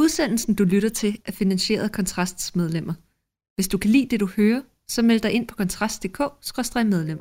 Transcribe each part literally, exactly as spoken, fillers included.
Udsendelsen, du lytter til, er finansieret af Kontrasts medlemmer. Hvis du kan lide det, du hører, så meld dig ind på kontrast punktum d k skråstreg medlem.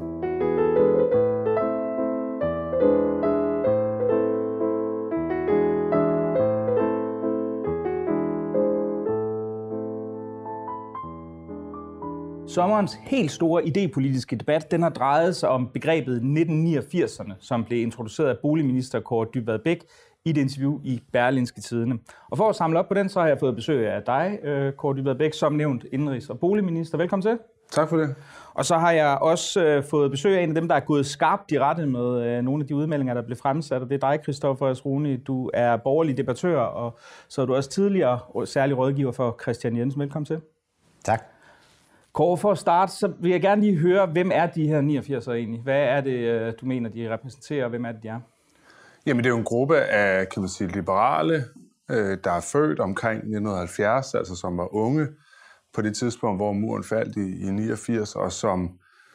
Sommerens helt store idepolitiske debat, den har drejet sig om begrebet nitten niogfirserne, som blev introduceret af boligminister Kaare Dybvad Bek i et interview i Berlingske Tidende. Og for at samle op på den, så har jeg fået besøg af dig, Kaare Dybvad Bek, som nævnt indenrigs- og boligminister. Velkommen til. Tak for det. Og så har jeg også øh, fået besøg af en af dem, der er gået skarpt i rette med øh, nogle af de udmeldinger, der blev fremsat. Og det er dig, Christoffer Asruni. Du er borgerlig debattør, og så er du også tidligere særlig rådgiver for Christian Jensen. Velkommen til. Tak. Kåre, for at starte, så vil jeg gerne lige høre, hvem er de her niogfirsere egentlig? Hvad er det, du mener, de repræsenterer, og hvem er det, de er? Jamen, det er jo en gruppe af, kan man sige, liberale, øh, der er født omkring nitten halvfjerds, altså som var unge på det tidspunkt, hvor muren faldt i, i niogfirs, og som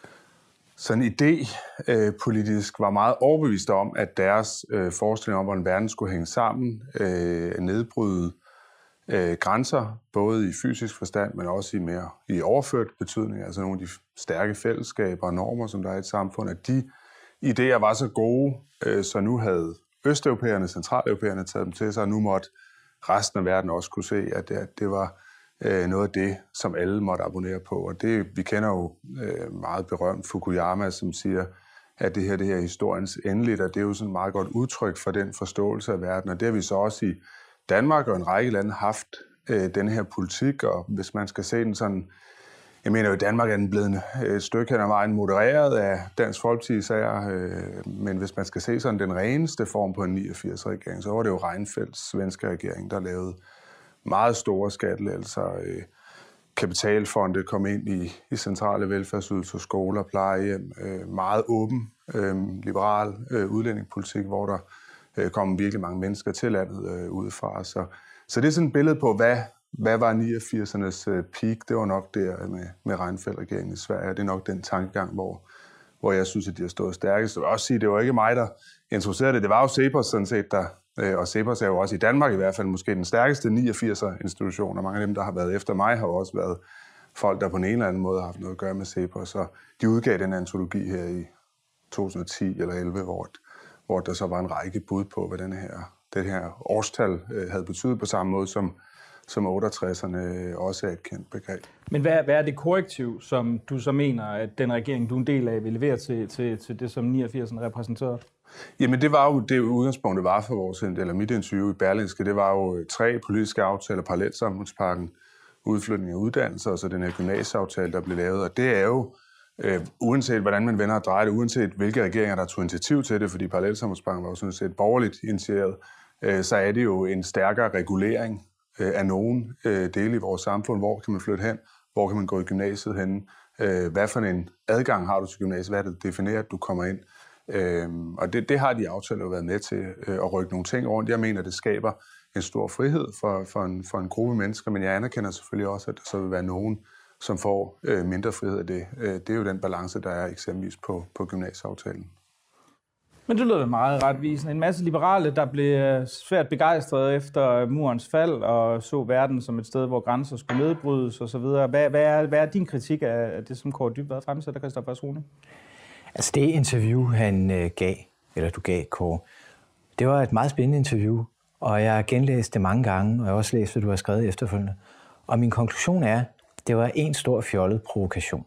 sådan idé øh, politisk var meget overbevist om, at deres øh, forestilling om, hvordan verden skulle hænge sammen, øh, nedbryde øh, grænser, både i fysisk forstand, men også i mere i overført betydning, altså nogle af de stærke fællesskaber og normer, som der er i et samfund, at de idéer var så gode, øh, så nu havde østeuropæerne, centraleuropæerne taget dem til sig, og nu måtte resten af verden også kunne se, at det, at det var øh, noget af det, som alle måtte abonnere på. Og det, vi kender jo øh, meget berømt Fukuyama, som siger, at det her, det her er historiens endeligt, og det er jo sådan et meget godt udtryk for den forståelse af verden. Og det har vi så også i Danmark og en række lande haft øh, den her politik, og hvis man skal se den sådan, jeg mener jo, i Danmark er den blevet et stykke hen ad vejen modereret af Dansk Folkeparti især, øh, men hvis man skal se sådan den reneste form på en niogfirs-regering, så var det jo Reinfeldts svenske regering, der lavede meget store skattelettelser. Øh, kapitalfonde kom ind i, i centrale velfærdsydelser, skoler, plejehjem, øh, meget åben, øh, liberal øh, udlændingepolitik, hvor der øh, kom virkelig mange mennesker til landet øh, udefra. Så, så det er sådan et billede på, hvad Hvad var niogfirsernes peak? Det var nok der med, med Reinfeldt-regeringen i Sverige. Det er nok den tankegang, hvor, hvor jeg synes, at de har stået stærkest. Jeg vil også sige, det var ikke mig, der introducerede det. Det var jo CEPOS sådan set, der, og CEPOS er jo også i Danmark i hvert fald måske den stærkeste niogfirser-institution, og mange af dem, der har været efter mig, har også været folk, der på en eller anden måde har haft noget at gøre med CEPOS. Og de udgav den antologi her i to tusind og ti eller elleve, hvor, hvor der så var en række bud på, hvad den her, det her årstal havde betydet på samme måde som som otteogtresserne også er et kendt begreb. Men hvad, hvad er det korrektiv, som du så mener, at den regering, du er en del af, vil levere til, til, til det, som niogfirserne repræsenterede? Jamen det var jo det udgangspunkt, det var for vores, eller mit interview i Berlingske. Det var jo tre politiske aftaler, parallelsamfundspakken, udflytning af uddannelser, og så den her gymnasieaftale, der blev lavet. Og det er jo, øh, uanset hvordan man vender og drejer det, uanset hvilke regeringer, der tog initiativ til det, fordi parallelsamfundspakken var jo sådan set borgerligt initieret, øh, så er det jo en stærkere regulering af nogle øh, dele i vores samfund. Hvor kan man flytte hen? Hvor kan man gå i gymnasiet hen? Øh, hvad for en adgang har du til gymnasiet? Hvad er det, der definerer, at du kommer ind? Øh, og det, det har de aftaler jo været med til øh, at rykke nogle ting rundt. Jeg mener, det skaber en stor frihed for, for, en, for en gruppe mennesker, men jeg anerkender selvfølgelig også, at der så vil være nogen, som får øh, mindre frihed af det. Øh, det er jo den balance, der er eksempelvis på, på gymnasieaftalen. Men det lyder meget retvisende. En masse liberale, der blev svært begejstrede efter murens fald og så verden som et sted, hvor grænser skulle nedbrydes osv. Hvad, hvad, er, hvad er din kritik af det, som Kaare Dybvad fremsætter, Christoffer Asruni? Altså det interview, han øh, gav, eller du gav, Kåre, det var et meget spændende interview, og jeg har genlæst det mange gange, og jeg har også læst, hvad du har skrevet efterfølgende. Og min konklusion er, det var en stor fjollet provokation,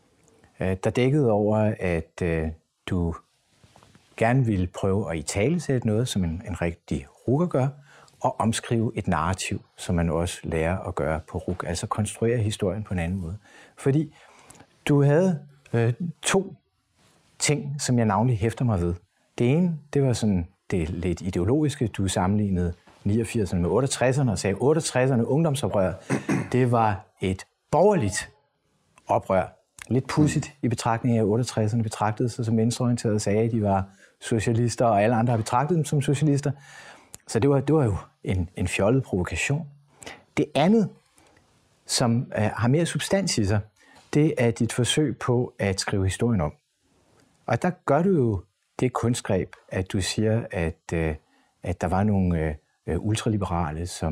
øh, der dækkede over, at øh, du gerne ville prøve at italesætte noget, som en, en rigtig rukker gør, og omskrive et narrativ, som man også lærer at gøre på ruk, altså konstruere historien på en anden måde. Fordi du havde øh, to ting, som jeg navnlig hæfter mig ved. Det ene, det var sådan det lidt ideologiske, du sammenlignede niogfirserne med otteogtresserne, og sagde, at otteogtresserne ungdomsoprør, det var et borgerligt oprør. Lidt pudsigt i betragtning af, at otteogtresserne betragtede sig som venstreorienterede og sagde, at de var socialister, og alle andre har betragtet dem som socialister. Så det var, det var jo en, en fjollet provokation. Det andet, som øh, har mere substans i sig, det er dit forsøg på at skrive historien om. Og der gør du jo det kunstgreb, at du siger, at, øh, at der var nogle øh, ultraliberale, som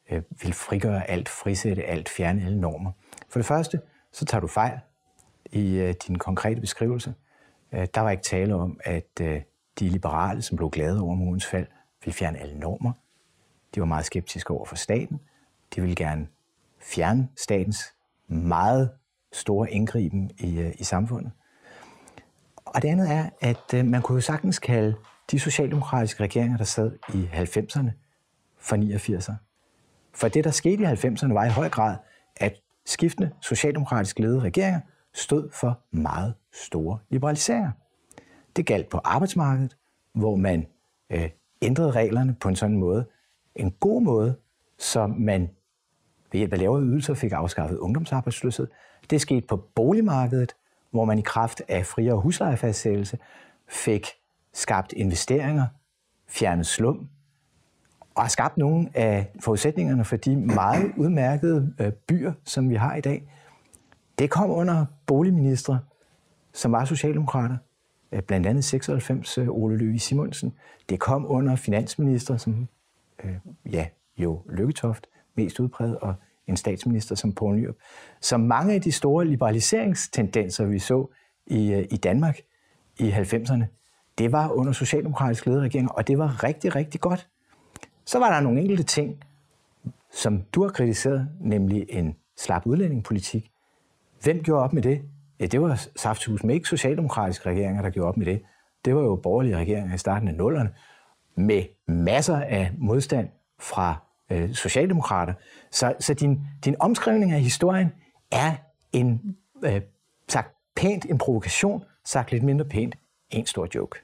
øh, vil frigøre alt, frisætte alt, fjerne alle normer. For det første, så tager du fejl i øh, din konkrete beskrivelse. Øh, der var ikke tale om, at øh, de liberale, som blev glade over murens fald, ville fjerne alle normer. De var meget skeptiske over for staten. De ville gerne fjerne statens meget store indgriben i, øh, i samfundet. Og det andet er, at øh, man kunne jo sagtens kalde de socialdemokratiske regeringer, der sad i halvfemserne for niogfirserne. For det, der skete i halvfemserne, var i høj grad, at skiftende socialdemokratisk ledede regeringer stod for meget store liberaliseringer. Det galt på arbejdsmarkedet, hvor man øh, ændrede reglerne på en sådan måde, en god måde, så man ved hjælp af lavere ydelser fik afskaffet ungdomsarbejdsløshed. Det skete på boligmarkedet, hvor man i kraft af friere huslejefastsættelse fik skabt investeringer, fjernet slum, og har skabt nogle af forudsætningerne for de meget udmærkede øh, byer, som vi har i dag. Det kom under boligministre, som var socialdemokrater, øh, blandt andet seksoghalvfems øh, Ole Løvig Simonsen. Det kom under finansministre, som øh, ja, jo Lykketoft, mest udpræget, og en statsminister som Poul Nyrup. Så mange af de store liberaliseringstendenser, vi så i, øh, i Danmark i halvfemserne, det var under socialdemokratisk ledede regeringer, og det var rigtig, rigtig godt. Så var der nogle enkelte ting, som du har kritiseret, nemlig en slap udlændingepolitik. Hvem gjorde op med det? Ja, det var saftsuseme ikke socialdemokratiske regeringer, der gjorde op med det. Det var jo borgerlige regeringer i starten af nullerne, med masser af modstand fra øh, socialdemokrater. Så, så din, din omskrivning af historien er en, øh, sagt pænt en provokation, sagt lidt mindre pænt, en stor joke.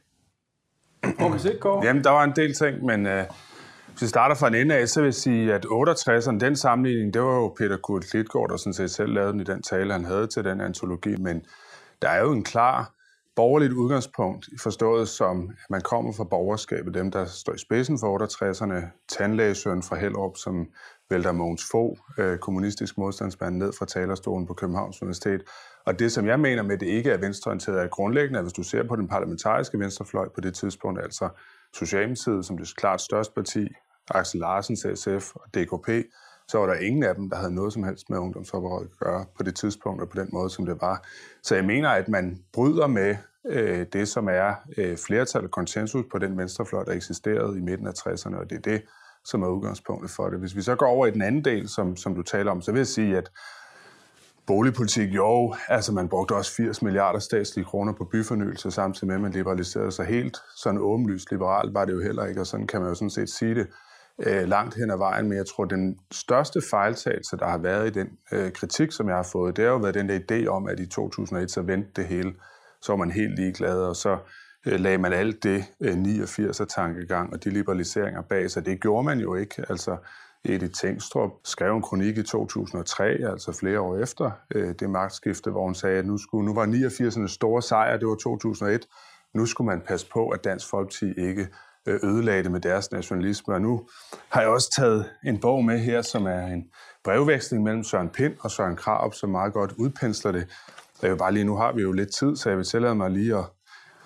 Jamen, der var en del ting, men øh, hvis vi starter fra en ende af, så vil jeg sige, at otteogtresserne, den sammenligning, det var jo Peter Kurt Klitgaard, der sådan set selv lavede den i den tale, han havde til den antologi, men der er jo en klar borgerligt udgangspunkt, forstået som, at man kommer fra borgerskabet, dem der står i spidsen for otteogtresserne, tandlægesøn fra Hellerup, som vælter Mogens Fogh, øh, kommunistisk modstandsmand, ned fra talerstolen på Københavns Universitet. Og det, som jeg mener med, det ikke er venstreorienteret, er grundlæggende, at hvis du ser på den parlamentariske venstrefløj på det tidspunkt, altså Socialdemokratiet som det klart største parti, Aksel Larsens S F og D K P, så var der ingen af dem, der havde noget som helst med ungdomsoprøret at gøre på det tidspunkt og på den måde, som det var. Så jeg mener, at man bryder med øh, det, som er øh, flertal og konsensus på den venstrefløj, der eksisterede i midten af tresserne, og det er det, som er udgangspunktet for det. Hvis vi så går over i den anden del, som, som du taler om, så vil jeg sige, at boligpolitik, jo, altså man brugte også firs milliarder statslige kroner på byfornyelse, samtidig med, at man liberaliserede sig helt. Sådan åbenlyst liberalt var det jo heller ikke, og sådan kan man jo sådan set sige det øh, langt hen ad vejen. Men jeg tror, den største fejltagelse, der har været i den øh, kritik, som jeg har fået, det har jo været den der idé om, at i to tusind og et så vendte det hele. Så var man helt ligeglad, og så øh, lagde man alt det øh, niogfirs-tankegang og de liberaliseringer bag sig. Det gjorde man jo ikke, altså. Edith Tengstrup skrev en kronik i to tusind og tre, altså flere år efter øh, det magtskifte, hvor hun sagde, at nu, skulle, nu var niogfirserne store sejr, det var to tusind og et. Nu skulle man passe på, at Dansk Folkeparti ikke øh, ødelagde det med deres nationalisme. Og nu har jeg også taget en bog med her, som er en brevveksling mellem Søren Pind og Søren Krarup, som meget godt udpensler det. Jeg vil bare lige, nu har vi jo lidt tid, så jeg vil tillade mig lige at,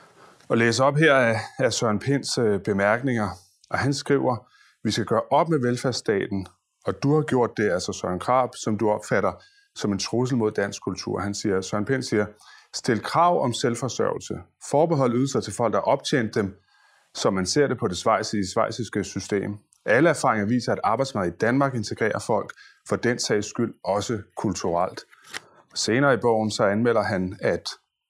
at læse op her af, af Søren Pinds øh, bemærkninger. Og han skriver: vi skal gøre op med velfærdsstaten, og du har gjort det, altså Søren Krarup, som du opfatter som en trussel mod dansk kultur. Han siger, Søren Pind siger, stil krav om selvforsørgelse, forbehold ydelser til folk, der har optjent dem, som man ser det på det schweiziske system. Alle erfaringer viser, at arbejdsmarkedet i Danmark integrerer folk, for den sags skyld også kulturelt. Senere i bogen så anmelder han, at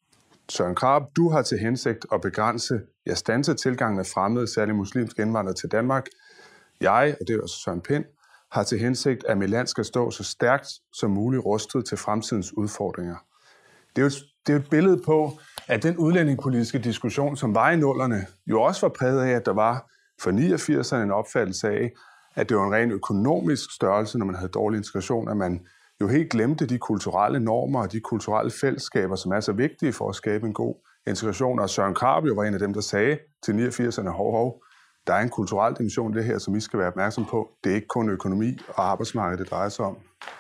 Søren Krarup, du har til hensigt at begrænse, ja, standse tilgangen af fremmede, særligt muslimske indvandrere til Danmark. Jeg, og det er også Søren Pind, har til hensigt, at mit land skal stå så stærkt som muligt rustet til fremtidens udfordringer. Det er, jo, det er jo et billede på, at den udlændingepolitiske diskussion, som var i nullerne, jo også var præget af, at der var for niogfirserne en opfattelse af, at det var en ren økonomisk størrelse, når man havde dårlig integration, at man jo helt glemte de kulturelle normer og de kulturelle fællesskaber, som er så vigtige for at skabe en god integration. Og Søren Krarup jo var en af dem, der sagde til niogfirserne, hov, hov, der er en kulturel dimension i det her, som vi skal være opmærksom på. Det er ikke kun økonomi og arbejdsmarked, det drejer sig om.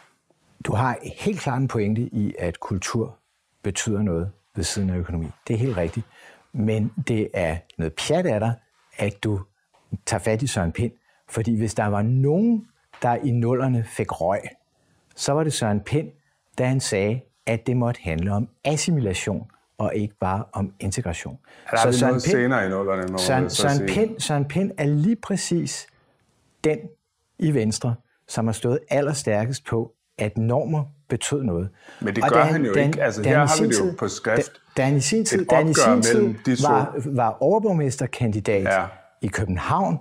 Du har helt klart en pointe i, at kultur betyder noget ved siden af økonomi. Det er helt rigtigt. Men det er noget pjat af dig, at du tager fat i Søren Pind. Fordi hvis der var nogen, der i nullerne fik røg, så var det Søren Pind, da han sagde, at det måtte handle om assimilation og ikke bare om integration. Der er så Søren noget Pind, senere i nullerne, må Søren, Søren, Pind, Søren Pind er lige præcis den i Venstre, som har stået allerstærkest på, at normer betød noget. Men det og gør han, han jo den, ikke. Altså, her har vi det jo på skrift. Da, da han i sin tid, da han i sin tid var, var overborgmesterkandidat ja. i København,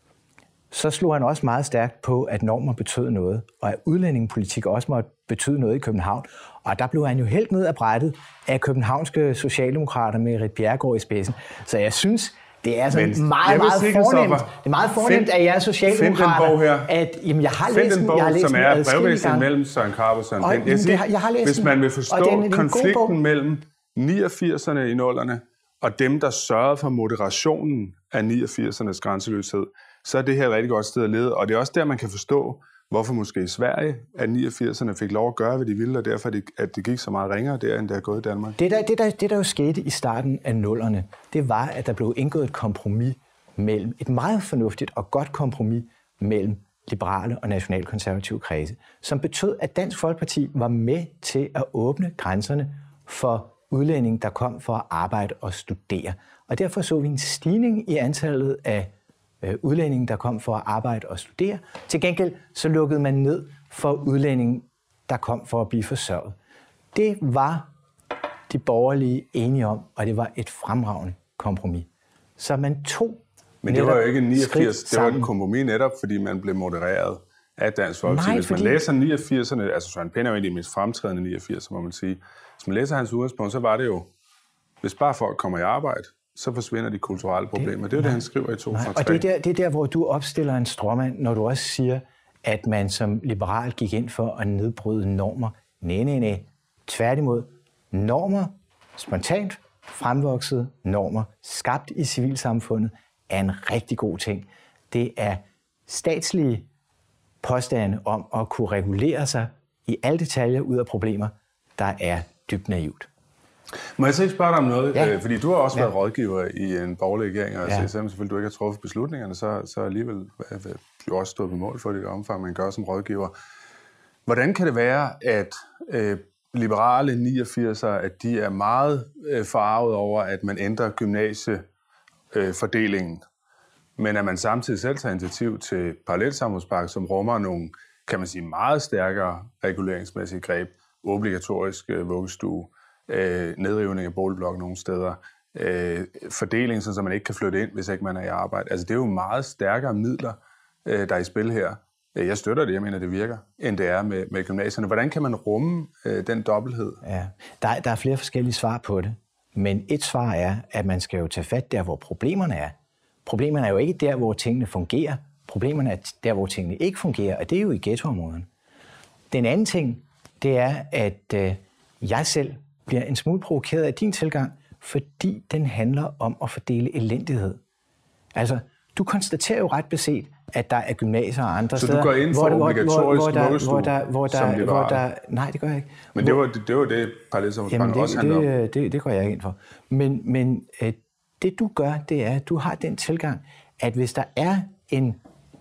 så slog han også meget stærkt på, at normer betød noget, og at udlændingepolitik også måtte betyde noget i København. Og der blev han jo helt ned af brættet af københavnske socialdemokrater med Ritt Bjerregaard i spidsen. Så jeg synes, det er sådan meget, meget, meget fornemt. Det er meget fornemt, find, at jeg er socialdemokrater, at jamen, jeg har læst den bog, jeg har læst som er brevveksling mellem Søren Karp og Søren Pind. Jeg siger, jeg har læst hvis man vil forstå den, konflikten mellem niogfirserne i nullerne og dem, der sørgede for moderationen af niogfirsernes grænseløshed, så er det her et rigtig godt sted at lede. Og det er også der, man kan forstå, hvorfor måske i Sverige, at niogfirserne fik lov at gøre, hvad de ville, og derfor at det gik så meget ringere der, end det er gået i Danmark. Det der, det, der, det, der jo skete i starten af nullerne, det var, at der blev indgået et kompromis mellem, et meget fornuftigt og godt kompromis mellem liberale og nationalkonservative kredse, som betød, at Dansk Folkeparti var med til at åbne grænserne for udlændinge, der kom for at arbejde og studere. Og derfor så vi en stigning i antallet af udlændinge, der kom for at arbejde og studere. Til gengæld så lukkede man ned for udlændinge, der kom for at blive forsørget. Det var de borgerlige enige om, og det var et fremragende kompromis. Så man tog Men det var jo ikke niogfirs, det var et kompromis netop, fordi man blev modereret af Dansk Folkeparti. Hvis fordi... man læser niogfirserne, altså Søren Pind er jo en af de mest fremtrædende niogfirserne, må man sige. Hvis man læser hans udgangspunkt, så var det jo, hvis bare folk kommer i arbejde, så forsvinder de kulturelle problemer. Det, det er jo det, han skriver i to tusind og tre. Og det er, der, det er der, hvor du opstiller en stråmand, når du også siger, at man som liberal gik ind for at nedbryde normer. Nej, nej, nej. Tværtimod. Normer, spontant fremvoksede normer, skabt i civilsamfundet, er en rigtig god ting. Det er statslige påstande om at kunne regulere sig i alle detaljer ud af problemer, der er dybt naivt. Må jeg så ikke spørge dig om noget? Ja. Fordi du har også været ja. rådgiver i en borgerlig regering, og ja. selvom selvfølgelig du ikke har truffet beslutningerne, så, så alligevel jo også stået på mål for det omfang, man gør som rådgiver. Hvordan kan det være, at øh, liberale niogfirsere, at de er meget øh, forarvet over, at man ændrer gymnasiefordelingen, øh, men at man samtidig selv tager initiativ til parallelsamfundspakke, som rummer nogle, kan man sige, meget stærkere reguleringsmæssige greb, obligatorisk øh, vuggestue, Øh, nedrivning af boligblok nogle steder, øh, fordeling, så man ikke kan flytte ind, hvis ikke man er i arbejde. Altså, det er jo meget stærkere midler, øh, der er i spil her. Jeg støtter det, jeg mener, det virker, end det er med, med gymnasierne. Hvordan kan man rumme øh, den dobbelthed? Ja, der, der er flere forskellige svar på det, men et svar er, at man skal jo tage fat der, hvor problemerne er. Problemerne er jo ikke der, hvor tingene fungerer. Problemerne er der, hvor tingene ikke fungerer, og det er jo i ghettoområderne. Den anden ting, det er, at øh, jeg selv bliver en smule provokeret af din tilgang, fordi den handler om at fordele elendighed. Altså, du konstaterer jo ret beset, at der er gymnasier og andre så steder... Så du går ind for hvor, obligatorisk vuggestue som liberal? Nej, det gør jeg ikke. Men det var det, det, var det parallelsamfundspakken også handler om. Det, det, det går jeg ikke ind for. Men, men øh, det du gør, det er, at du har den tilgang, at hvis der er en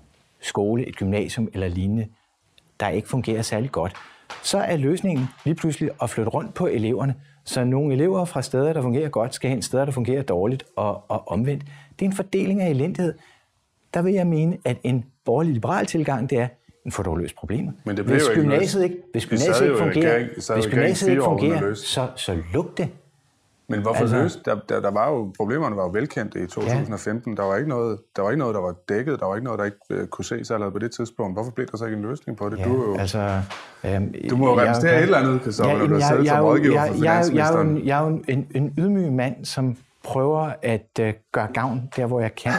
skole, et gymnasium eller lignende, der ikke fungerer særlig godt, så er løsningen lige pludselig at flytte rundt på eleverne, så nogle elever fra steder, der fungerer godt, skal hen steder, der fungerer dårligt, og, og omvendt. Det er en fordeling af elendighed. Der vil jeg mene, at en borgerlig liberal tilgang, det er, en får dog løst problemet. Men det hvis gymnasiet ikke, hvis gymnasiet ikke fungerer, hvis gymnasiet ikke fungerer, så, så luk det. Men hvorfor altså, løst? Der, der, der var jo, problemerne var jo velkendte i to tusind og femten. Ja. Der var ikke noget, der var ikke noget, der var dækket. Der var ikke noget, der ikke uh, kunne ses allerede på det tidspunkt. Hvorfor blev der så ikke en løsning på det? Ja, du, jo, altså, øhm, du må jo repræsentere et eller andet, Christoffer, når du har siddet som rådgiver for finansministeren. Jeg, jeg er jo en, en ydmyg mand, som prøver at uh, gøre gavn der, hvor jeg kan.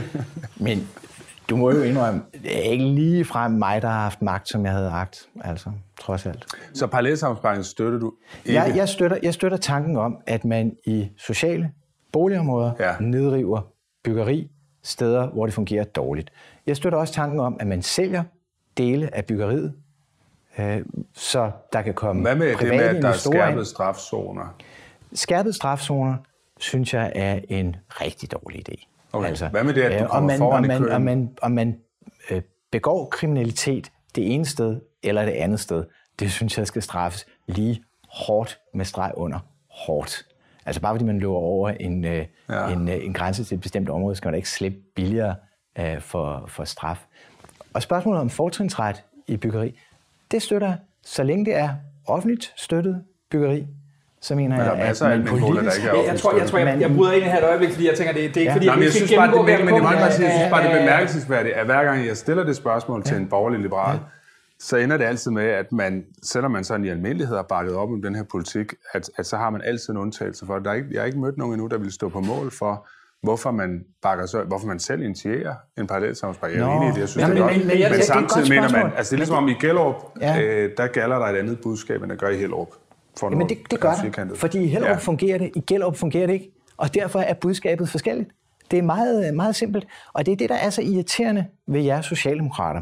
Men du må jo indrømme, det er ikke lige frem mig, der har haft magt, som jeg havde agt, altså, trods alt. Så parallelsamfundspakken støtter du ikke? Jeg, jeg, støtter, jeg støtter tanken om, at man i sociale boligområder ja. nedriver byggeri steder, hvor det fungerer dårligt. Jeg støtter også tanken om, at man sælger dele af byggeriet, øh, så der kan komme private investorer. Hvad med det med, at der er skærpede strafzoner? Skærpede strafzoner, synes jeg, er en rigtig dårlig idé. Okay. Altså, hvad med det, at du kommer man, foran man, i køen? Om man, om man øh, begår kriminalitet det ene sted eller det andet sted, det synes jeg skal straffes lige hårdt med streg under hårdt. Altså bare fordi man løber over en, øh, ja. en, øh, en grænse til et bestemt område, skal man da ikke slippe billigere øh, for, for straf. Og spørgsmålet om fortrinsret i byggeri, det støtter, så længe det er offentligt støttet byggeri, så mener jeg, at man politisk... Der ikke er jeg tror, jeg, tror jeg, jeg bryder ind i her et øjeblik, fordi jeg tænker, det, det er ikke, ja. fordi jeg, jeg, jeg synes bare, det, men, men, men, jeg synes bare, det er bemærkelsesværdigt, at hver gang jeg stiller det spørgsmål ja. til en borgerlig liberal, ja. så ender det altid med, at man, selvom man sådan i almindelighed har bakket op om den her politik, at, at så har man altid en undtagelse for det. Der er ikke, jeg har ikke mødt nogen endnu, der vil stå på mål for, hvorfor man bakker så, hvorfor man selv initierer en parallelsamfundspakke. Jeg er enig i det, jeg synes, ja, men, det er godt. Men, men, men, men samtidig mener man, altså det er ligesom om i Gellerup, ja. øh, der gælder der et andet budskab, end der gør i Hellerup. Ja, men det, det gør det, fordi i Hellerup ja. fungerer det, i Gellerup fungerer det ikke, og derfor er budskabet forskelligt. Det er meget, meget simpelt, og det er det, der er så irriterende ved jer socialdemokrater.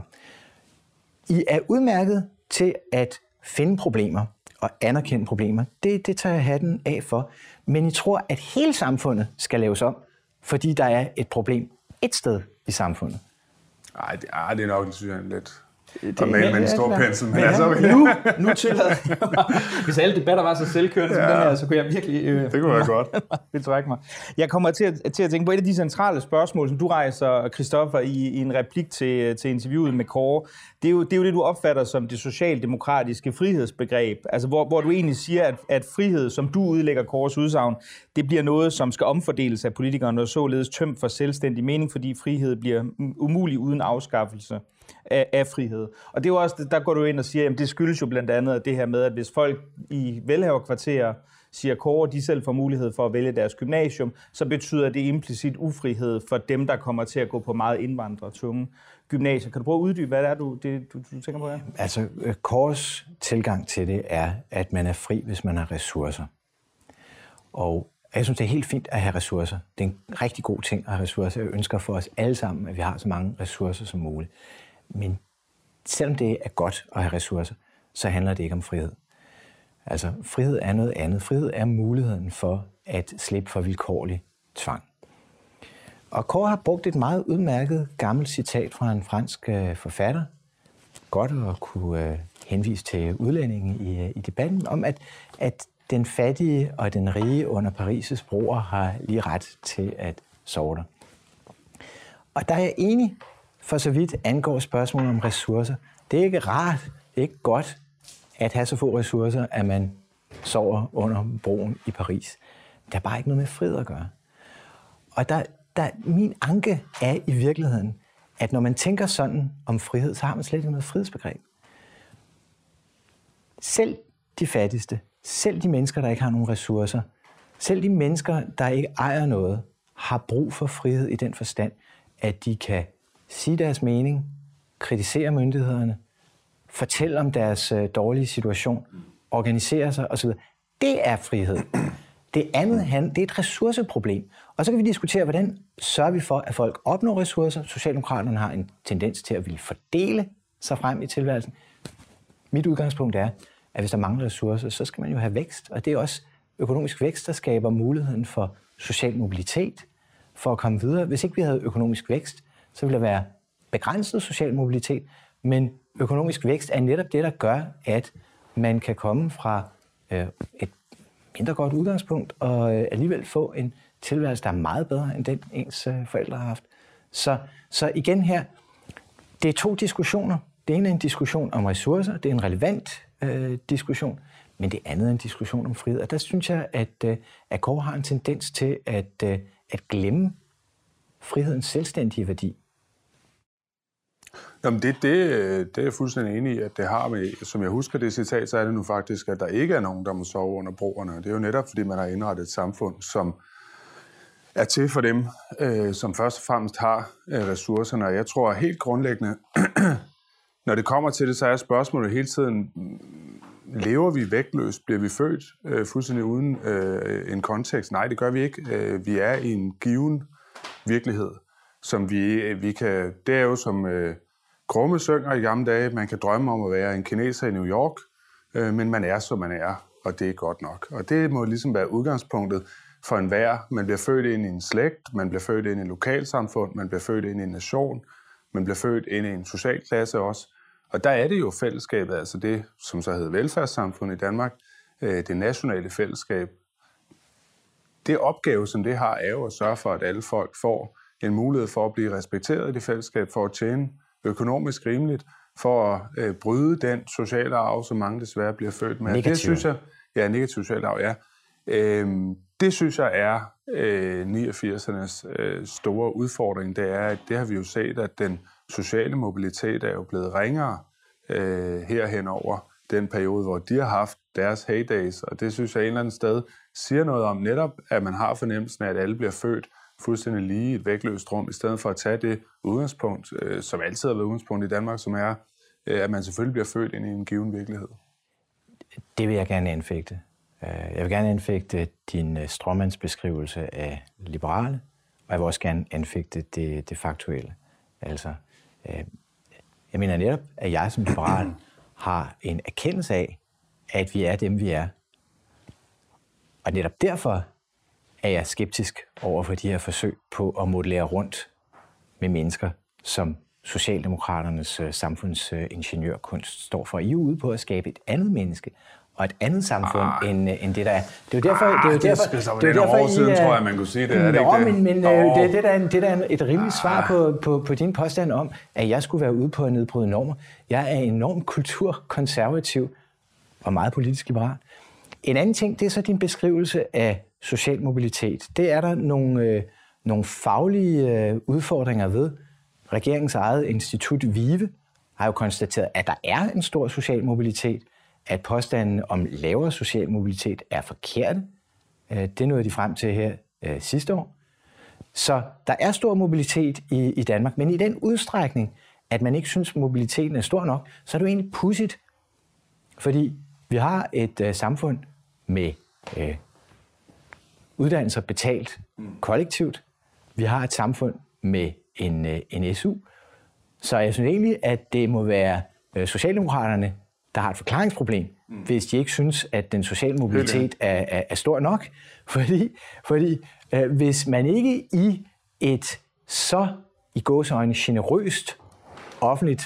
I er udmærket til at finde problemer og anerkende problemer. Det, det tager jeg hatten af for. Men I tror, at hele samfundet skal laves om, fordi der er et problem et sted i samfundet. Nej, det, ah, det er nok, synes jeg, lidt... Det, og med, med en stor pensel. Men, men altså, nu, nu tillader jeg mig. Hvis alle debatter var så selvkørende ja. som den her, så kunne jeg virkelig... Øh, det kunne være godt. Det trække mig. Jeg kommer til at, til at tænke på et af de centrale spørgsmål, som du rejser, Christoffer, i, i en replik til, til interviewet med Kåre. Det er, jo, det er jo det, du opfatter som det socialdemokratiske frihedsbegreb. Altså, hvor, hvor du egentlig siger, at, at frihed, som du udlægger Kåres udsagn, det bliver noget, som skal omfordeles af politikerne og således tømt for selvstændig mening, fordi frihed bliver umulig uden afskaffelse Af, af frihed. Og det er jo også, der går du ind og siger, at det skyldes jo blandt andet det her med, at hvis folk i velhaverkvarterer siger Kåre, de selv får mulighed for at vælge deres gymnasium, så betyder det implicit ufrihed for dem, der kommer til at gå på meget indvandrertunge gymnasier. Kan du prøve at uddybe, hvad det er, du, det, du, du tænker på her? Altså, Kåres tilgang til det er, at man er fri, hvis man har ressourcer. Og jeg synes, det er helt fint at have ressourcer. Det er en rigtig god ting at have ressourcer. Jeg ønsker for os alle sammen, at vi har så mange ressourcer som muligt. Men selvom det er godt at have ressourcer, så handler det ikke om frihed. Altså, frihed er noget andet. Frihed er muligheden for at slippe for vilkårlig tvang. Og Kåre har brugt et meget udmærket gammelt citat fra en fransk øh, forfatter. Godt at kunne øh, henvise til udlændingen i, i debatten om, at, at den fattige og den rige under Paris' broer har lige ret til at sove der. Og der er jeg enig, for så vidt angår spørgsmålet om ressourcer. Det er ikke rart, det er ikke godt at have så få ressourcer, at man sover under broen i Paris. Det har bare ikke noget med frihed at gøre. Og der, der, min anke er i virkeligheden, at når man tænker sådan om frihed, så har man slet ikke noget frihedsbegreb. Selv de fattigste, selv de mennesker, der ikke har nogen ressourcer, selv de mennesker, der ikke ejer noget, har brug for frihed i den forstand, at de kan sige deres mening, kritisere myndighederne, fortælle om deres øh, dårlige situation, organisere sig osv. Det er frihed. Det andet det er et ressourceproblem. Og så kan vi diskutere, hvordan sørger vi for, at folk opnår ressourcer. Socialdemokraterne har en tendens til at ville fordele sig frem i tilværelsen. Mit udgangspunkt er, at hvis der mangler ressourcer, så skal man jo have vækst. Og det er også økonomisk vækst, der skaber muligheden for social mobilitet, for at komme videre. Hvis ikke vi havde økonomisk vækst, så ville der være begrænset social mobilitet, men økonomisk vækst er netop det, der gør, at man kan komme fra øh, et mindre godt udgangspunkt og øh, alligevel få en tilværelse, der er meget bedre end den, ens øh, forældre har haft. Så, så igen her, det er to diskussioner. Det ene er en diskussion om ressourcer, det er en relevant øh, diskussion, men det andet er en diskussion om frihed. Og der synes jeg, at, øh, at Kåre har en tendens til at, øh, at glemme frihedens selvstændige værdi. Jamen det, det, det er jeg fuldstændig enig i, at det har med, som jeg husker det citat, så er det nu faktisk, at der ikke er nogen, der må sove under broerne. Det er jo netop, fordi man har indrettet et samfund, som er til for dem, øh, som først og fremmest har øh, ressourcerne. Og jeg tror helt grundlæggende, når det kommer til det, så er spørgsmålet hele tiden, lever vi vægtløst? Bliver vi født øh, fuldstændig uden øh, en kontekst? Nej, det gør vi ikke. Øh, vi er i en given virkelighed, som vi, vi kan... Det er jo som øh, Krumme synger i gamle dage, man kan drømme om at være en kineser i New York, øh, men man er, som man er, og det er godt nok. Og det må ligesom være udgangspunktet for enhver. Man bliver født ind i en slægt, man bliver født ind i en lokalsamfund, man bliver født ind i en nation, man bliver født ind i en social klasse også. Og der er det jo fællesskabet, altså det, som så hedder velfærdssamfund i Danmark, øh, det nationale fællesskab. Det opgave, som det har, er jo at sørge for, at alle folk får en mulighed for at blive respekteret i det fællesskab, for at tjene økonomisk rimeligt, for at øh, bryde den sociale arv, som mange desværre bliver født med. Negativ. Det synes jeg, ja, negativ social arv, ja. Øhm, det synes jeg er øh, niogfirsernes øh, store udfordring. Det er, at det har vi jo set, at den sociale mobilitet er jo blevet ringere øh, herhen over den periode, hvor de har haft deres heydays, og det synes jeg et eller andet sted siger noget om netop, at man har fornemmelsen af, at alle bliver født fuldstændig lige i et vægtløst rum, i stedet for at tage det udgangspunkt, øh, som altid har været udgangspunkt i Danmark, som er, øh, at man selvfølgelig bliver født ind i en given virkelighed. Det vil jeg gerne anfægte. Jeg vil gerne anfægte din stråmandsbeskrivelse af liberale, og jeg vil også gerne anfægte det, det faktuelle. Altså, jeg mener netop, at jeg som liberal har en erkendelse af, at vi er dem, vi er. Og netop derfor er jeg skeptisk over for de her forsøg på at modellere rundt med mennesker, som Socialdemokraternes samfundsingeniørkunst står for. I er ude på at skabe et andet menneske, og et andet samfund, ah. end, end det, der er. Det er jo derfor, ah, det er jo derfor, det er, det er derfor, år siden, I, tror jeg, man kunne sige det. Er det nå, ikke det? Men, men oh. det, det, der er, det der er et rimeligt svar ah. på, på, på din påstand om, at jeg skulle være ude på at nedbryde normer. Jeg er enormt kulturkonservativ og meget politisk liberal. En anden ting, det er så din beskrivelse af social mobilitet. Det er der nogle, øh, nogle faglige øh, udfordringer ved. Regeringens eget institut VIVE har jo konstateret, at der er en stor social mobilitet, at påstanden om lavere social mobilitet er forkerte. Det nåede de frem til her øh, sidste år. Så der er stor mobilitet i, i Danmark, men i den udstrækning, at man ikke synes, mobiliteten er stor nok, så er det jo egentlig pudsigt. Fordi vi har et øh, samfund med øh, uddannelser betalt kollektivt. Vi har et samfund med en, øh, en S U. Så jeg synes egentlig, at det må være øh, Socialdemokraterne, der har et forklaringsproblem, mm. hvis de ikke synes, at den sociale mobilitet er, er, er stor nok. Fordi, fordi øh, hvis man ikke i et så i gåseøjne generøst offentligt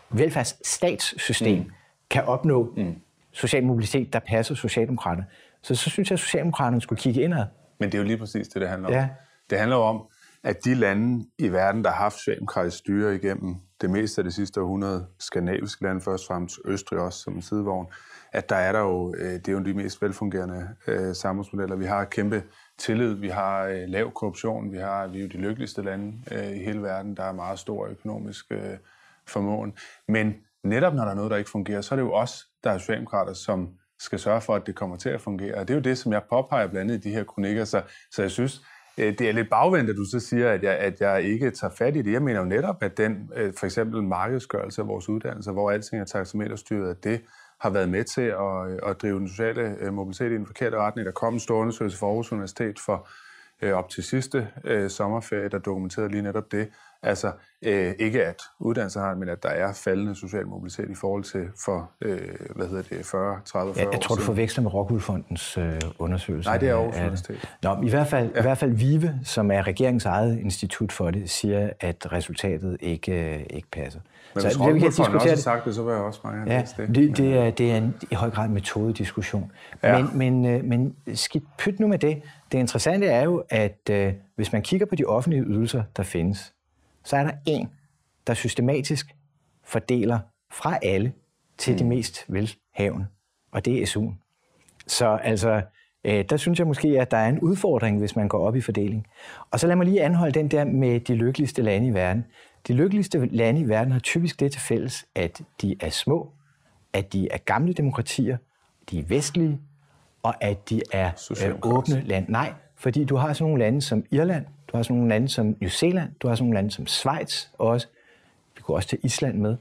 velfærdsstatssystem mm. kan opnå mm. social mobilitet, der passer Socialdemokraterne, så, så synes jeg, at Socialdemokraterne skulle kigge indad. Men det er jo lige præcis det, det handler om. Ja. Det handler om, at de lande i verden, der har haft socialdemokratisk styre igennem det meste af det sidste århundrede, skandinaviske lande, først og fremmest Østrig også som en sidevogn, at der er der jo, det er jo de mest velfungerende øh, samfundsmodeller. Vi har kæmpe tillid, vi har øh, lav korruption, vi har vi er jo de lykkeligste lande øh, i hele verden, der er meget stor økonomisk øh, formåen. Men netop når der er noget, der ikke fungerer, så er det jo os, der er socialdemokrater, som skal sørge for, at det kommer til at fungere. Og det er jo det, som jeg påpeger blandt andet i de her kronikker, så, så jeg synes, det er lidt bagvendt, at du så siger, at jeg, at jeg ikke tager fat i det. Jeg mener jo netop, at den for eksempel markedsgørelse af vores uddannelser, hvor alting er taxameterstyret, at det har været med til at, at drive den sociale mobilitet i en forkert retning. Der kom en stor undersøgelse fra Aarhus Universitet for øh, op til sidste øh, sommerferie, der dokumenterede lige netop det. Altså øh, ikke at uddannelser har, men at der er faldende social mobilitet i forhold til for, øh, hvad hedder det, fyrre, tredive, fyrre år. Jeg tror, du forveksler med Rockwool Fondens øh, undersøgelse. Nej, det er Aarhus Universitet. Nå, i hvert fald, ja. i hvert fald VIVE, som er regeringens eget institut for det, siger, at resultatet ikke, øh, ikke passer. Men hvis Rockwool Fonden også har sagt det, så vil jeg også meget gerne ja, læse det. Det, det, er, det er en i høj grad en metodediskussion. Ja. Men, men, øh, men skidt pyt nu med det. Det interessante er jo, at øh, hvis man kigger på de offentlige ydelser, der findes, så er der en, der systematisk fordeler fra alle til mm. de mest velhavende, og det er S U'en. Så altså, øh, der synes jeg måske, at der er en udfordring, hvis man går op i fordeling. Og så lad mig lige anholde den der med de lykkeligste lande i verden. De lykkeligste lande i verden har typisk det til fælles, at de er små, at de er gamle demokratier, de er vestlige, og at de er øh, åbne lande. Nej, fordi du har sådan nogle lande som Irland, du har sådan nogle lande som New Zealand, du har sådan nogle lande som Schweiz også. Vi går også til Island med.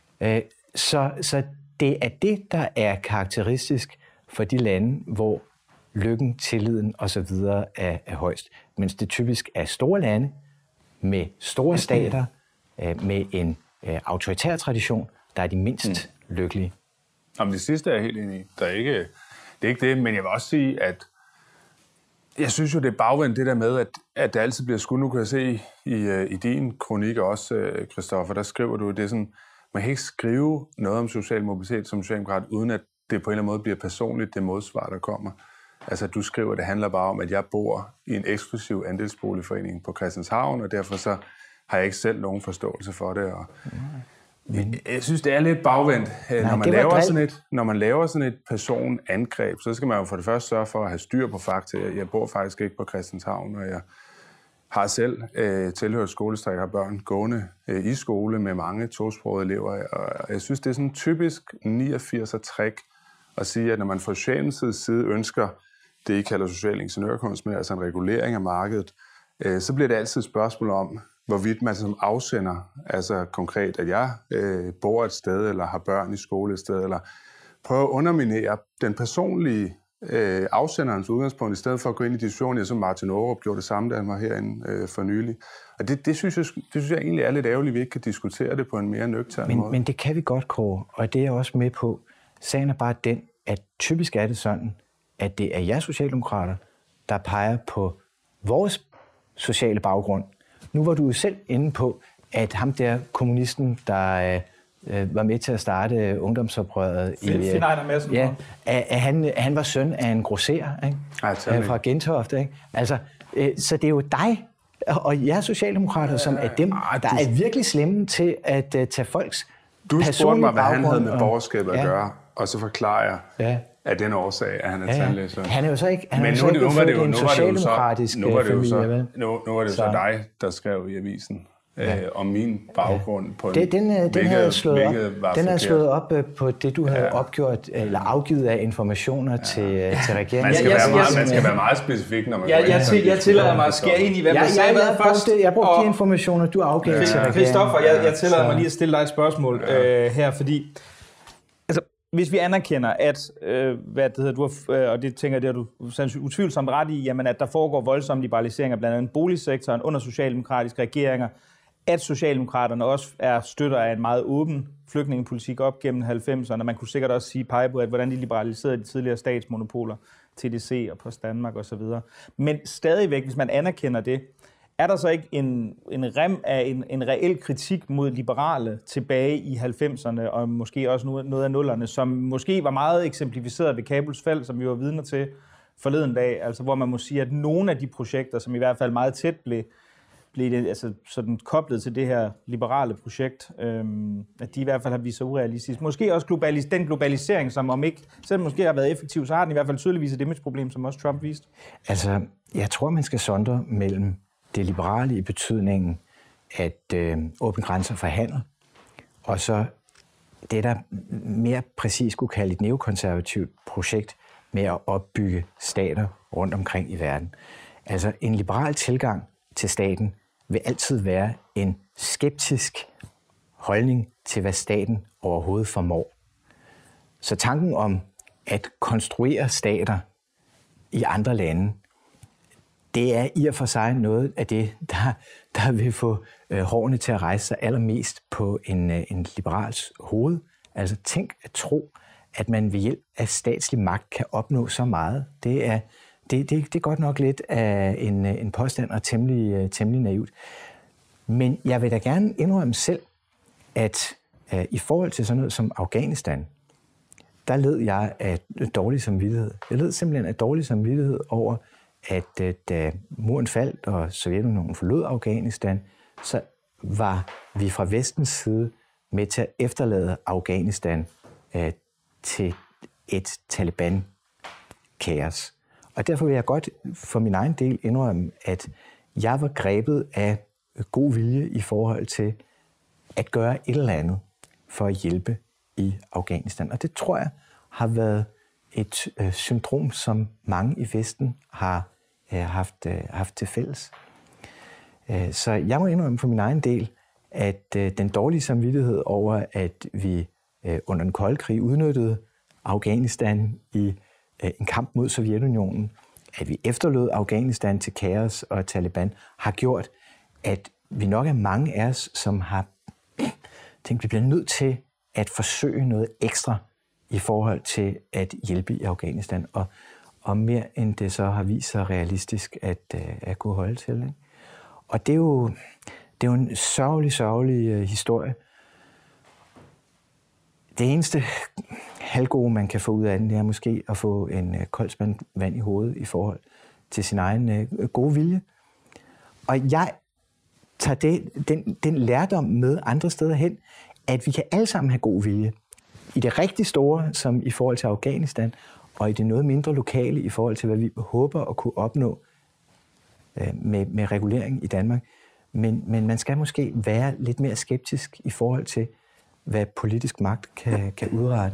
Så, så det er det, der er karakteristisk for de lande, hvor lykken, tilliden osv. er, er højst. Mens det typisk er store lande med store stater, med en autoritær tradition, der er de mindst mm. lykkelige. Jamen, det sidste er jeg helt enig i. Der er ikke, det er ikke det, men jeg vil også sige, at jeg synes jo, det er bagvendt det der med, at, at det altid bliver skudt. Nu kan jeg se i, i din kronik også, Christoffer, der skriver du, det er sådan, man kan ikke skrive noget om social mobilitet som socialdemokrat, uden at det på en eller anden måde bliver personligt det modsvar, der kommer. Altså, du skriver, at det handler bare om, at jeg bor i en eksklusiv andelsboligforening på Christianshavn, og derfor så har jeg ikke selv nogen forståelse for det. Og Men jeg synes, det er lidt bagvendt. Nej, når, man laver sådan et, når man laver sådan et personangreb, så skal man jo for det første sørge for at have styr på fakta. Jeg bor faktisk ikke på Christianshavn, og jeg har selv øh, tilhørt skolestræk, har børn gående øh, i skole med mange tosprogede elever. Og jeg synes, det er sådan en typisk niogfirs-trick at sige, at når man fra Socialdemokratiets side ønsker det, I kalder social ingeniørkunst, men altså en regulering af markedet, øh, så bliver det altid et spørgsmål om, hvorvidt man som afsender, altså konkret, at jeg øh, bor et sted, eller har børn i skole et sted, eller prøver at underminere den personlige øh, afsenderens udgangspunkt, i stedet for at gå ind i diskussionen. Jeg som Martin Aarup gjorde det samme, da han var herinde øh, for nylig. Og det, det, synes jeg, det synes jeg egentlig er lidt ærgerligt, at vi ikke kan diskutere det på en mere nøgtern men, måde. Men det kan vi godt, Kåre, og det er jeg også med på. Sagen er bare den, at typisk er det sådan, at det er jer socialdemokrater, der peger på vores sociale baggrund. Nu var du jo selv inde på, at ham der kommunisten, der øh, var med til at starte ungdomsoprøret i... Finn Einar Madsen. Ja, at, at han, han var søn af en grosserer, ikke? Ej, fra Gentofte, ikke? Altså, øh, så det er jo dig og jer socialdemokrater, som er dem, Ej, der du... er virkelig slemme til at uh, tage folks Du spurgte mig, hvad han havde med og... borgerskabet ja. at gøre, og så forklarer jeg, ja. af den årsag, at han er ja, ja. tandlæser. Han er jo så ikke, han Men er nu, så ikke nu, var det jo, en nu var det jo socialdemokratisk så, nu var det jo familie, så, vel? nu, nu var det jo så, så dig, der skrev i avisen ja. øh, om min baggrund ja. på en, det, den, den hvilket, havde slået op, den havde slået op på det, du havde ja. opgjort, eller afgivet af informationer ja. til, ja. til regeringen. Man skal, ja, være, jeg, meget, jeg, man skal være meget specifik, når man... Ja, jeg, jeg, jeg tillader mig at skære ind i, hvem ja, der sagde hvad først. Brugte, jeg brugte og... de informationer, du afgav ja. til regeringen. Christoffer, jeg, jeg tillader mig lige at stille dig et spørgsmål ja. øh, her, fordi... Altså, hvis vi anerkender, at, øh, hvad det hedder, du har, øh, og det tænker jeg, det har du sandsynligt utvivlsomt ret i, jamen, at der foregår voldsomme liberaliseringer, blandt andet boligsektoren under socialdemokratiske regeringer, at Socialdemokraterne også er støtter af en meget åben flygtningepolitik op gennem halvfemserne. Man kunne sikkert også sige pege på, at hvordan de liberaliserede de tidligere statsmonopoler, T D C og Post Danmark osv. Men stadigvæk, hvis man anerkender det, er der så ikke en, en rem af en, en reel kritik mod liberale tilbage i halvfemserne, og måske også noget af nullerne, som måske var meget eksemplificeret ved Kabuls fald, som vi var vidner til forleden dag, altså hvor man må sige, at nogle af de projekter, som i hvert fald meget tæt blev, blev det, altså sådan koblet til det her liberale projekt, øhm, at de i hvert fald har vist sig urealistisk. Måske også globalis- den globalisering, som om ikke, selvom måske har været effektiv, så har den i hvert fald tydeligvis et image-problem, som også Trump viste. Altså, jeg tror, man skal sondre mellem det liberale i betydningen at øh, åbne grænser for handel, og så det, der mere præcis kunne kalde et neokonservativt projekt med at opbygge stater rundt omkring i verden. Altså, en liberal tilgang til staten vil altid være en skeptisk holdning til, hvad staten overhovedet formår. Så tanken om at konstruere stater i andre lande, det er i og for sig noget af det, der, der vil få øh, hårene til at rejse sig allermest på en, øh, en liberals hoved. Altså tænk at tro, at man ved hjælp af statslig magt kan opnå så meget. Det er, det, det, det er godt nok lidt af en, en påstand og temmelig, øh, temmelig naivt. Men jeg vil da gerne indrømme selv, at øh, i forhold til sådan noget som Afghanistan, der led jeg af dårlig samvittighed. Jeg led simpelthen af dårlig samvittighed over, at da muren faldt, og Sovjetunionen forlod Afghanistan, så var vi fra vestens side med til at efterlade Afghanistan øh, til et Taliban-kaos. Og derfor vil jeg godt for min egen del indrømme, at jeg var grebet af god vilje i forhold til at gøre et eller andet for at hjælpe i Afghanistan. Og det tror jeg har været et øh, syndrom, som mange i Vesten har øh, haft, øh, haft til fælles. Øh, så jeg må indrømme for min egen del, at øh, den dårlige samvittighed over, at vi øh, under den kolde krig udnyttede Afghanistan i øh, en kamp mod Sovjetunionen, at vi efterlod Afghanistan til kaos og Taliban, har gjort, at vi nok er mange af os, som har tænkt, at vi bliver nødt til at forsøge noget ekstra i forhold til at hjælpe i Afghanistan, og, og mere end det så har vist sig realistisk at, at kunne holde til. Ikke? Og det er, jo, det er jo en sørgelig, sørgelig uh, historie. det eneste halvgode, man kan få ud af den, det er måske at få en øh, kold spand vand i hovedet i forhold til sin egen øh, gode vilje. Og jeg tager det, den, den lærdom med andre steder hen, at vi kan alle sammen have god vilje. I det rigtig store, som i forhold til Afghanistan, og i det noget mindre lokale i forhold til, hvad vi håber at kunne opnå øh, med, med regulering i Danmark. Men, men man skal måske være lidt mere skeptisk i forhold til, hvad politisk magt kan, kan udrette.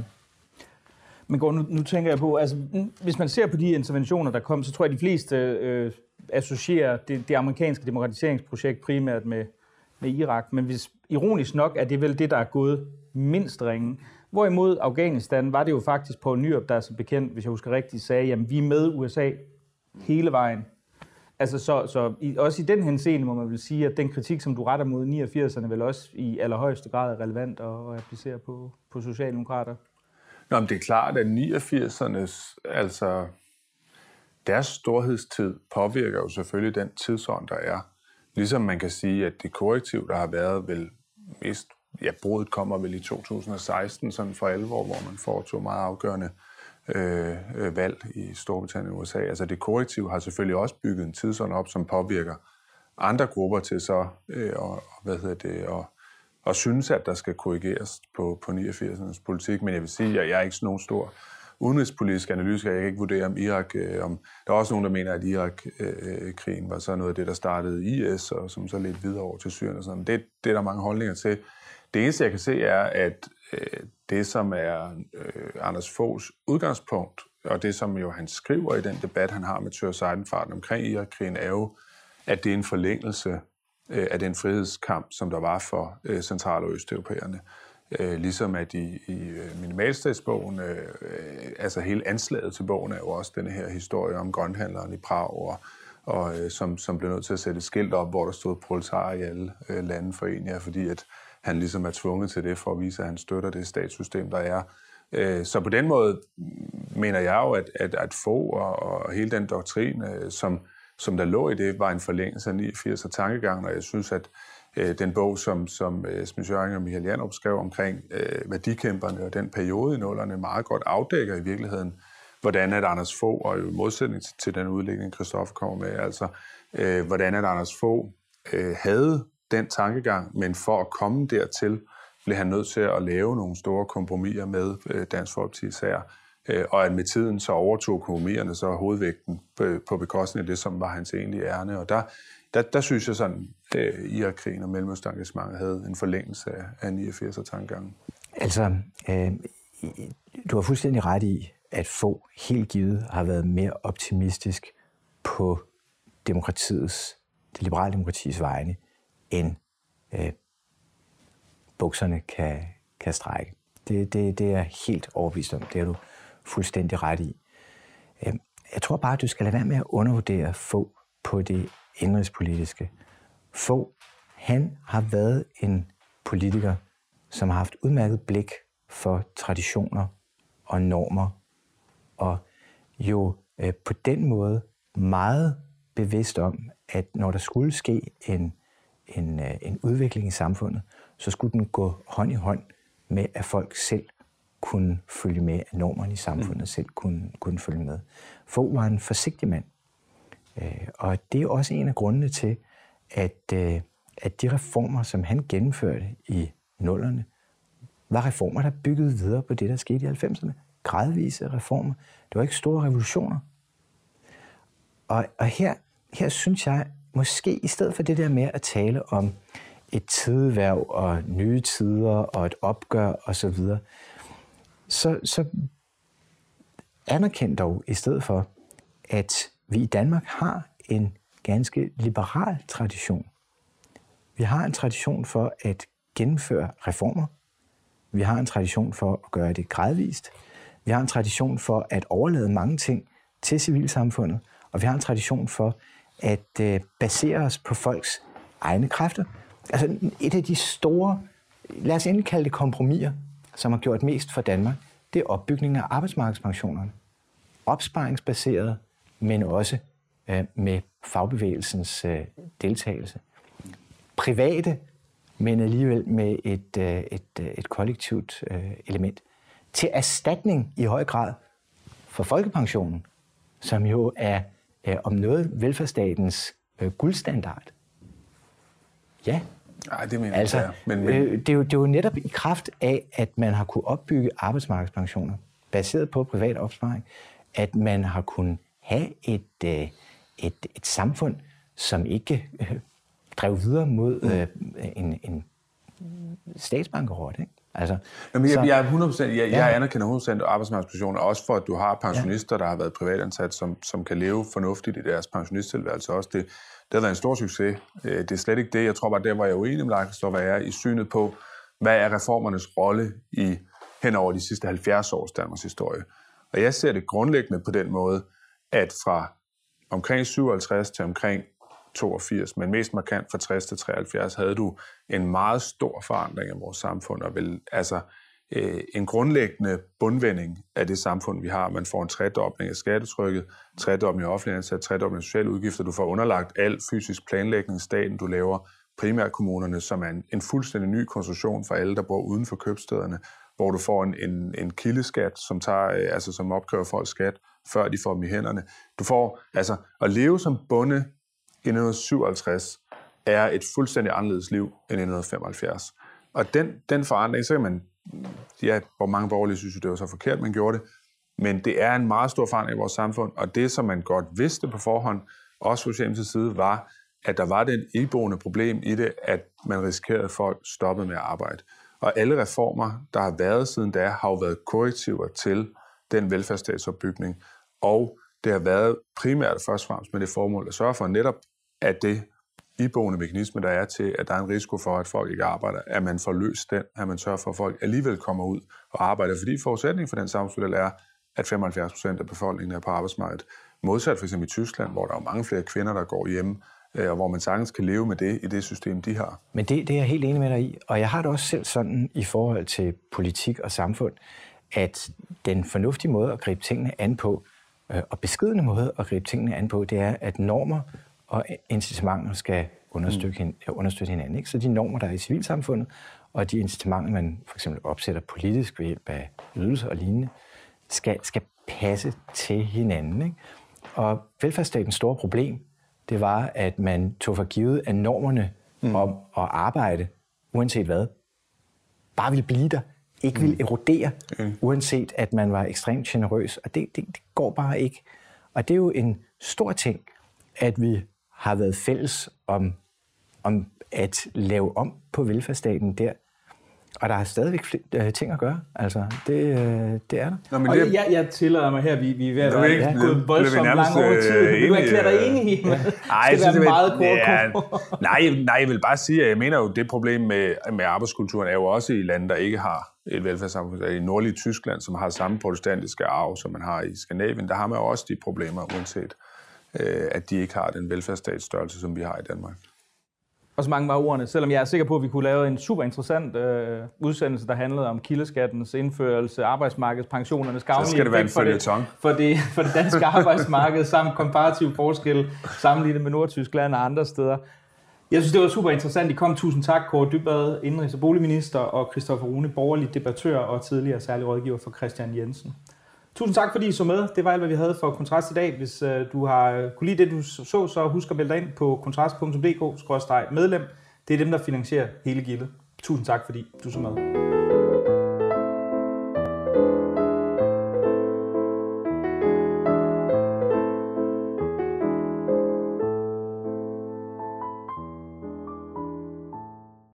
Men går nu, nu tænker jeg på, altså hvis man ser på de interventioner, der kom, så tror jeg, at de fleste øh, associerer det, det amerikanske demokratiseringsprojekt primært med, med Irak. Men hvis ironisk nok er det vel det, der er gået mindst ringe. Hvorimod Afghanistan var det jo faktisk Poul Nyrup, der er så bekendt, hvis jeg husker rigtigt, sagde, jamen vi er med U S A hele vejen. Altså så, så i, også i den henseende må man vel sige, at den kritik, som du retter mod niogfirserne, vel også i allerhøjeste grad er relevant at, at applicere på, på socialdemokrater. Nå, men det er klart, at niogfirsernes, altså deres storhedstid påvirker jo selvfølgelig den tidsånd, der er. Ligesom man kan sige, at det korrektiv, der har været vel mest, ja, brudet kommer vel i to tusind og seksten, sådan for alvor, hvor man foretog meget afgørende øh, øh, valg i Storbritannien og U S A. Altså det korrektiv har selvfølgelig også bygget en tidsånd op, som påvirker andre grupper til så, øh, og, hvad hedder det, og og synes, at der skal korrigeres på, på niogfirsernes politik. Men jeg vil sige, at jeg er ikke sådan nogen stor udenrigspolitisk analytiker. Jeg kan ikke vurdere om Irak. Øh, om, der er også nogen, der mener, at Irak-krigen øh, var så noget af det, der startede I S, og som så lidt videre over til Syrien og sådan. Det, det er der mange holdninger til. Det eneste, jeg kan se, er, at øh, det, som er øh, Anders Foghs udgangspunkt, og det, som jo han skriver i den debat, han har med Tør Seidenfaden omkring Irak-krigen, er jo, at det er en forlængelse af den frihedskamp, som der var for øh, central- og østeuropæerne. Øh, ligesom at i, i minimalstatsbogen, øh, altså hele anslaget til bogen er jo også denne her historie om grønthandleren i Prag, og, og øh, som, som blev nødt til at sætte et skilt op, hvor der stod proletarer i alle øh, lande foreninger, fordi at han ligesom er tvunget til det for at vise, at han støtter det statssystem, der er. Øh, så på den måde mener jeg jo, at, at, at Fogh og, og hele den doktrin, øh, som som der lå i det, var en forlængelse af niogfirs tankegangen, og jeg synes, at øh, den bog, som, som øh, Smith Jørgen og Michael Janop skrev omkring øh, værdikæmperne og den periode i nullerne, meget godt afdækker i virkeligheden, hvordan at Anders Fogh, og i modsætning til den udlægning, Christoffer kommer med, altså øh, hvordan at Anders Fogh øh, havde den tankegang, men for at komme dertil, blev han nødt til at lave nogle store kompromiser med øh, Dansk Folkeparti især, og at med tiden så overtog kompromiserne så hovedvægten på bekostning af det, som var hans egentlige ærne. Og der, der, der synes jeg sådan, at Irak-krigen og Mellemøsten-engagementet havde en forlængelse af niogfirs-tankegangen. Altså, øh, du har fuldstændig ret i, at Fogh helt givet har været mere optimistisk på demokratiets, det liberale demokratiets vegne, end øh, bukserne kan, kan strække. Det, det, det er helt overbevist om. Det er du fuldstændig ret i. Jeg tror bare, at du skal lade være med at undervurdere Fogh på det indrigspolitiske. Fogh, han har været en politiker, som har haft udmærket blik for traditioner og normer, og jo øh, på den måde meget bevidst om, at når der skulle ske en, en, øh, en udvikling i samfundet, så skulle den gå hånd i hånd med, at folk selv kunne følge med, at normerne i samfundet mm. selv kunne, kunne følge med. Fogh var en forsigtig mand, øh, og det er også en af grundene til, at, øh, at de reformer, som han gennemførte i nullerne, var reformer, der byggede videre på det, der skete i halvfemserne. Gradvise reformer. Det var ikke store revolutioner. Og, og her, her synes jeg, måske i stedet for det der med at tale om et tideværv og nye tider og et opgør osv., så, så anerkend dog i stedet for, at vi i Danmark har en ganske liberal tradition. Vi har en tradition for at gennemføre reformer. Vi har en tradition for at gøre det gradvist. Vi har en tradition for at overlade mange ting til civilsamfundet. Og vi har en tradition for at øh, basere os på folks egne kræfter. Altså et af de store, lad os endelig kalde det kompromiser, som har gjort mest for Danmark, det er opbygningen af arbejdsmarkedspensionerne. Opsparingsbaseret, men også øh, med fagbevægelsens øh, deltagelse. Private men alligevel med et, et, et kollektivt element. Til erstatning i høj grad for folkepensionen, som jo er om noget velfærdsstatens guldstandard. Ja. Nej, det mener altså, jeg. Men, men... Øh, det, er jo, det er jo netop i kraft af, at man har kunnet opbygge arbejdsmarkedspensioner, baseret på privat opsparing, at man har kunnet have et, et, et, et samfund, som ikke øh, drev videre mod øh, en, en statsbankerot, ikke? Altså, Jamen, jeg, så, jeg, er hundrede procent, jeg, ja. jeg anerkender hundrede procent arbejdsmarkedspensioner, også for, at du har pensionister, ja. der har været privatansat, som, som kan leve fornuftigt i deres pensionisttilværelse også. Det, det har været en stor succes. Det er slet ikke det. Jeg tror bare, der var jeg uenig med dig, så var jeg i synet på, hvad er reformernes rolle i hen over de sidste halvfjerds års Danmarks historie. Og jeg ser det grundlæggende på den måde, at fra omkring syvoghalvtreds til omkring toogfirs, men mest markant fra tres til treoghalvfjerds, havde du en meget stor forandring af vores samfund, og vel, altså øh, en grundlæggende bundvending af det samfund, vi har. Man får en tredobling af skattetrykket, tredobling af offentlig ansat, tredobling af sociale udgifter, du får underlagt al fysisk planlægning i staten, du laver primærkommunerne, som er en, en fuldstændig ny konstruktion for alle, der bor uden for købstederne, hvor du får en, en, en kildeskat, som, tager, øh, altså, som opkræver folk skat, før de får dem i hænderne. Du får, altså, at leve som bonde i nitten syvoghalvtreds er et fuldstændig anderledes liv end i nitten femoghalvfjerds. Og den, den forandring, så kan man, ja, hvor mange borgerlige synes, det var så forkert, man gjorde det, men det er en meget stor forandring i vores samfund, og det, som man godt vidste på forhånd, også fra Socialdemokratiets side, var, at der var det iboende problem i det, at man risikerede, at folk stoppede med at arbejde. Og alle reformer, der har været siden da, har jo været korrektiver til den velfærdsstatsopbygning, og det har været primært først og fremmest med det formål at sørge for netop, at det iboende mekanisme, der er til, at der er en risiko for, at folk ikke arbejder, at man får løst den, at man sørger for, at folk alligevel kommer ud og arbejder. Fordi forudsætningen for den samfundsmodel er, at femoghalvfjerds procent af befolkningen er på arbejdsmarkedet. Modsat for eksempel i Tyskland, hvor der er mange flere kvinder, der går hjemme, og hvor man sagtens kan leve med det i det system, de har. Men det, det er jeg helt enig med dig i, og jeg har det også selv sådan i forhold til politik og samfund, at den fornuftige måde at gribe tingene an på, og beskedne måde at gribe tingene an på, det er, at normer og incitamenter skal understøtte, mm. understøtte hinanden. Ikke? Så de normer, der er i civilsamfundet, og de incitamenter, man for eksempel opsætter politisk ved hjælp af ydelser og lignende, skal, skal passe til hinanden. Ikke? Og velfærdsstatens store problem, det var, at man tog for givet, at normerne mm. om at arbejde, uanset hvad, bare ville blive der, ikke ville erodere, mm. uanset at man var ekstremt generøs. Og det, det, det går bare ikke. Og det er jo en stor ting, at vi har været fælles om, om at lave om på velfærdsstaten der. Og der er stadigvæk flere ting at gøre. Altså, det, det er der. Nå, men det... jeg, jeg tillader mig her, vi, vi er ved at være ja, gået voldsomt lang over tid. Vil du erklære dig enig i? Nej, det skal være meget kort. Ja, nej, nej, jeg vil bare sige, at jeg mener jo, det problem med, med arbejdskulturen er jo også i lande, der ikke har et velfærdssamfund. I nordlige Tyskland, som har samme protestantiske arv, som man har i Skandinavien, der har man jo også de problemer, uanset at de ikke har den velfærdsstatsstørrelse, som vi har i Danmark. Og så mange var ordene, selvom jeg er sikker på, at vi kunne lave en super interessant øh, udsendelse, der handlede om kildeskattens indførelse, arbejdsmarkedspensionernes gavnlige effekt for det, for, det, for det danske arbejdsmarked, samt komparativ forskel sammenlignet med Nordtyskland og andre steder. Jeg synes, det var super interessant. I kom. Tusind tak, Kaare Dybvad, indenrigs- og boligminister, og Christoffer Rune, borgerlig debattør og tidligere særlig rådgiver for Christian Jensen. Tusind tak, fordi I så med. Det var alt, hvad vi havde for Kontrast i dag. Hvis uh, du har kunne lide det, du så, så husk at melde dig ind på kontrast punktum d k skråstreg medlem. Det er dem, der finansierer hele gildet. Tusind tak, fordi du så med.